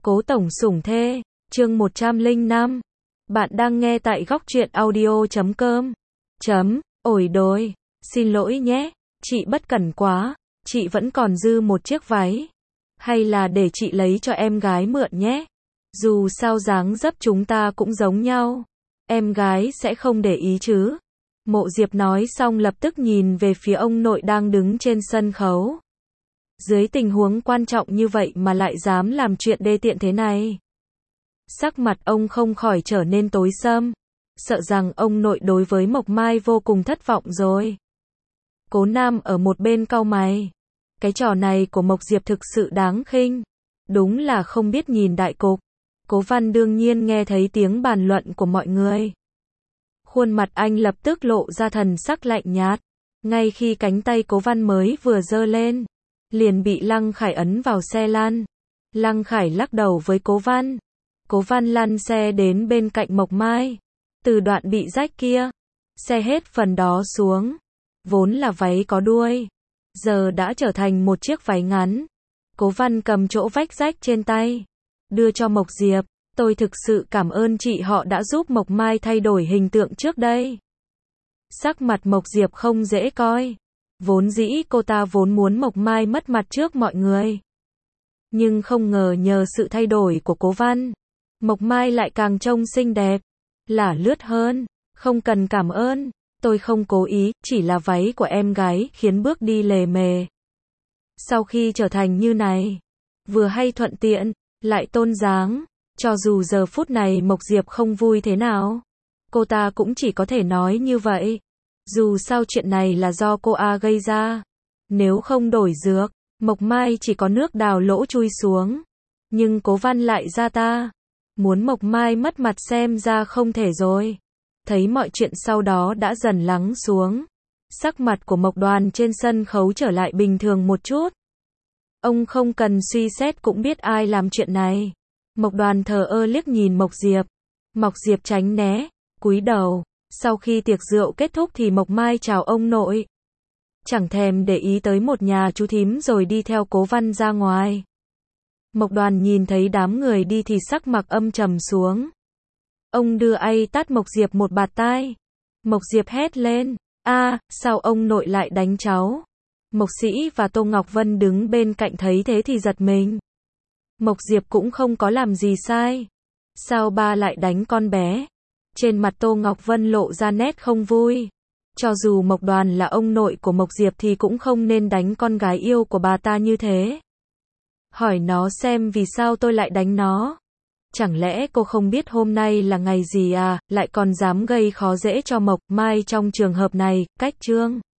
Cố tổng sủng thê, chương 105. Bạn đang nghe tại góc truyện audio.com. Ổi đồi, xin lỗi nhé, chị bất cẩn quá, chị vẫn còn dư một chiếc váy. Hay là để chị lấy cho em gái mượn nhé. Dù sao dáng dấp chúng ta cũng giống nhau. Em gái sẽ không để ý chứ. Mộ Diệp nói xong lập tức nhìn về phía ông nội đang đứng trên sân khấu. Dưới tình huống quan trọng như vậy mà lại dám làm chuyện đê tiện thế này. Sắc mặt ông không khỏi trở nên tối sầm. Sợ rằng ông nội đối với Mộc Mai vô cùng thất vọng rồi. Cố Nam ở một bên cau mày. Cái trò này của Mộc Diệp thực sự đáng khinh. Đúng là không biết nhìn đại cục. Cố Văn đương nhiên nghe thấy tiếng bàn luận của mọi người. Khuôn mặt anh lập tức lộ ra thần sắc lạnh nhạt. Ngay khi cánh tay Cố Văn mới vừa giơ lên, liền bị Lăng Khải ấn vào xe lăn. Lăng Khải lắc đầu với Cố Văn. Cố Văn lăn xe đến bên cạnh Mộc Mai. Từ đoạn bị rách kia, xe hết phần đó xuống. Vốn là váy có đuôi, giờ đã trở thành một chiếc váy ngắn. Cố Văn cầm chỗ vách rách trên tay, đưa cho Mộc Diệp. Tôi thực sự cảm ơn chị họ đã giúp Mộc Mai thay đổi hình tượng trước đây. Sắc mặt Mộc Diệp không dễ coi. Vốn dĩ cô ta vốn muốn Mộc Mai mất mặt trước mọi người. Nhưng không ngờ nhờ sự thay đổi của Cố Văn, Mộc Mai lại càng trông xinh đẹp, lả lướt hơn. Không cần cảm ơn, tôi không cố ý, chỉ là váy của em gái khiến bước đi lề mề. Sau khi trở thành như này, vừa hay thuận tiện, lại tôn dáng. Cho dù giờ phút này Mộc Diệp không vui thế nào, cô ta cũng chỉ có thể nói như vậy. Dù sao chuyện này là do cô A gây ra. Nếu không đổi dược, Mộc Mai chỉ có nước đào lỗ chui xuống. Nhưng Cố Văn lại ra ta. Muốn Mộc Mai mất mặt xem ra không thể rồi. Thấy mọi chuyện sau đó đã dần lắng xuống. Sắc mặt của Mộc Đoàn trên sân khấu trở lại bình thường một chút. Ông không cần suy xét cũng biết ai làm chuyện này. Mộc Đoàn thờ ơ liếc nhìn Mộc Diệp. Mộc Diệp tránh né, cúi đầu. Sau khi tiệc rượu kết thúc thì Mộc Mai chào ông nội. Chẳng thèm để ý tới một nhà chú thím rồi đi theo Cố Văn ra ngoài. Mộc Đoàn nhìn thấy đám người đi thì sắc mặt âm trầm xuống. Ông đưa ay tát Mộc Diệp một bạt tai. Mộc Diệp hét lên. Sao ông nội lại đánh cháu? Mộc Sĩ và Tô Ngọc Vân đứng bên cạnh thấy thế thì giật mình. Mộc Diệp cũng không có làm gì sai. Sao ba lại đánh con bé? Trên mặt Tô Ngọc Vân lộ ra nét không vui. Cho dù Mộc Đoàn là ông nội của Mộc Diệp thì cũng không nên đánh con gái yêu của bà ta như thế. Hỏi nó xem vì sao tôi lại đánh nó. Chẳng lẽ cô không biết hôm nay là ngày gì à, lại còn dám gây khó dễ cho Mộc Mai trong trường hợp này, cách chương.